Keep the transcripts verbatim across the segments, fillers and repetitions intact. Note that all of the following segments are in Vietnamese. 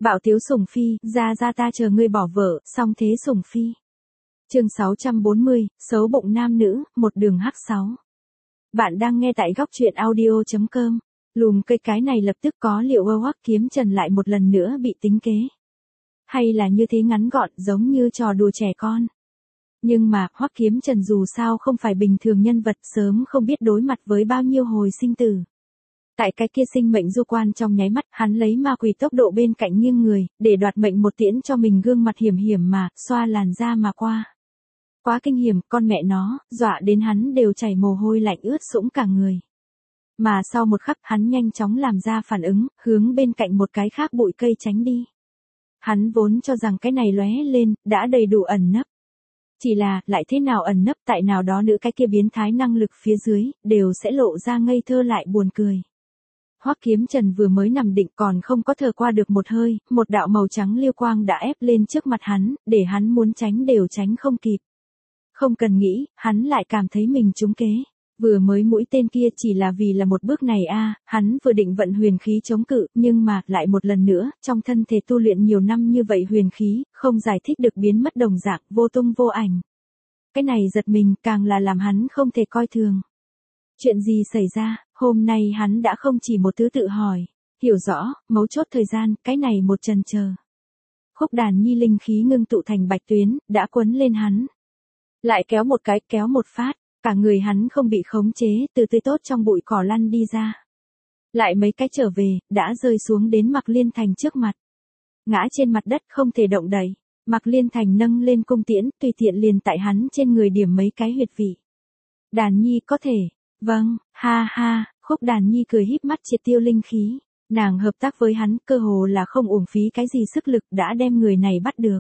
Bạo tiếu sủng phi, ra ra ta chờ ngươi bỏ vợ, song thế sủng phi. Chương sáu trăm bốn mươi, xấu bụng nam nữ, một đường hắc sáu. Bạn đang nghe tại góc truyện audio chấm com. Lùm cây cái này lập tức có liệu ơ Hoắc Kiếm Trần lại một lần nữa bị tính kế. Hay là như thế ngắn gọn giống như trò đùa trẻ con. Nhưng mà, Hoắc Kiếm Trần dù sao không phải bình thường nhân vật, sớm không biết đối mặt với bao nhiêu hồi sinh tử. Tại cái kia sinh mệnh du quan trong nháy mắt, hắn lấy ma quỷ tốc độ bên cạnh nghiêng người, để đoạt mệnh một tiễn cho mình gương mặt hiểm hiểm mà, xoa làn da mà qua. Quá kinh hiểm, con mẹ nó, dọa đến hắn đều chảy mồ hôi lạnh ướt sũng cả người. Mà sau một khắc, hắn nhanh chóng làm ra phản ứng, hướng bên cạnh một cái khác bụi cây tránh đi. Hắn vốn cho rằng cái này lóe lên, đã đầy đủ ẩn nấp. Chỉ là, lại thế nào ẩn nấp tại nào đó nữ cái kia biến thái năng lực phía dưới, đều sẽ lộ ra ngây thơ lại buồn cười. Hoắc Kiếm Trần vừa mới nằm định còn không có thở qua được một hơi, một đạo màu trắng liêu quang đã ép lên trước mặt hắn, để hắn muốn tránh đều tránh không kịp. Không cần nghĩ, hắn lại cảm thấy mình trúng kế. Vừa mới mũi tên kia chỉ là vì là một bước này a, hắn vừa định vận huyền khí chống cự, nhưng mà, lại một lần nữa, trong thân thể tu luyện nhiều năm như vậy huyền khí, không giải thích được biến mất đồng dạng, vô tung vô ảnh. Cái này giật mình, càng là làm hắn không thể coi thường. Chuyện gì xảy ra, hôm nay hắn đã không chỉ một thứ tự hỏi, hiểu rõ, mấu chốt thời gian, cái này một chần chờ. Khúc đàn nhi linh khí ngưng tụ thành bạch tuyến, đã quấn lên hắn. Lại kéo một cái, kéo một phát, cả người hắn không bị khống chế, từ tươi tốt trong bụi cỏ lăn đi ra. Lại mấy cái trở về, đã rơi xuống đến Mạc Liên Thành trước mặt. Ngã trên mặt đất không thể động đậy, Mạc Liên Thành nâng lên cung tiễn, tùy tiện liền tại hắn trên người điểm mấy cái huyệt vị. Đàn nhi có thể, vâng, ha ha, Khúc đàn nhi cười híp mắt triệt tiêu linh khí. Nàng hợp tác với hắn, cơ hồ là không uổng phí cái gì sức lực đã đem người này bắt được.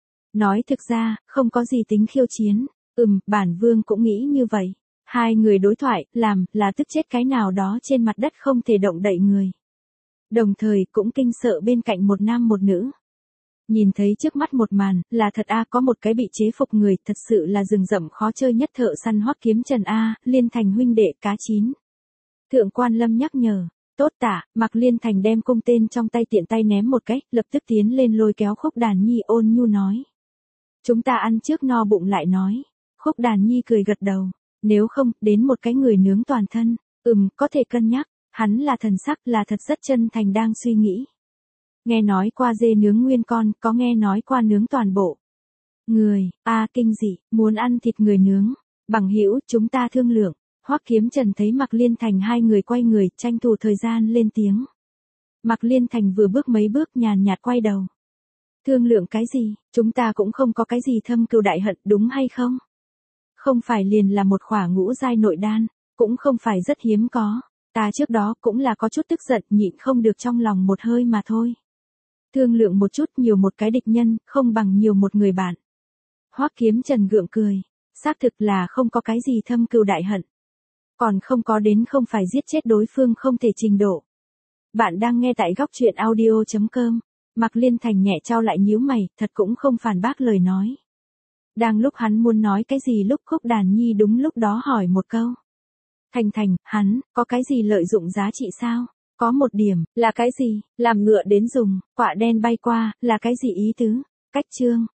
Nói thực ra, không có gì tính khiêu chiến. Ừm, bản vương cũng nghĩ như vậy. Hai người đối thoại, làm, là tức chết cái nào đó trên mặt đất không thể động đậy người. Đồng thời, cũng kinh sợ bên cạnh một nam một nữ. Nhìn thấy trước mắt một màn, là thật a có một cái bị chế phục người, thật sự là rừng rậm khó chơi nhất thợ săn Hoắc Kiếm Trần a, Liên Thành huynh đệ cá chín. Thượng quan Lâm nhắc nhở, tốt tả, Mạc Liên Thành đem cung tên trong tay tiện tay ném một cái, lập tức tiến lên lôi kéo Khúc đàn nhi ôn nhu nói. Chúng ta ăn trước no bụng lại nói. Khúc đàn nhi cười gật đầu, nếu không, đến một cái người nướng toàn thân, ừm, có thể cân nhắc, hắn là thần sắc là thật rất chân thành đang suy nghĩ. Nghe nói qua dê nướng nguyên con, có nghe nói qua nướng toàn bộ. Người, a kinh dị, muốn ăn thịt người nướng, bằng hữu chúng ta thương lượng. Hoắc Kiếm Trần thấy Mạc Liên Thành hai người quay người, tranh thủ thời gian lên tiếng. Mạc Liên Thành vừa bước mấy bước nhàn nhạt quay đầu. Thương lượng cái gì, chúng ta cũng không có cái gì thâm cừu đại hận đúng hay không? Không phải liền là một khỏa ngũ giai nội đan, cũng không phải rất hiếm có. Ta trước đó cũng là có chút tức giận nhịn không được trong lòng một hơi mà thôi. Thương lượng một chút nhiều một cái địch nhân, không bằng nhiều một người bạn. Hoắc Kiếm Trần gượng cười, xác thực là không có cái gì thâm cừu đại hận. Còn không có đến không phải giết chết đối phương không thể trình độ. Bạn đang nghe tại góc truyện audio chấm com. Mạc Liên Thành nhẹ trao lại nhíu mày, thật cũng không phản bác lời nói. Đang lúc hắn muốn nói cái gì lúc Khúc đàn nhi đúng lúc đó hỏi một câu. Thành Thành, hắn, có cái gì lợi dụng giá trị sao? Có một điểm, là cái gì? Làm ngựa đến dùng, quạ đen bay qua, là cái gì ý tứ? Cách chương,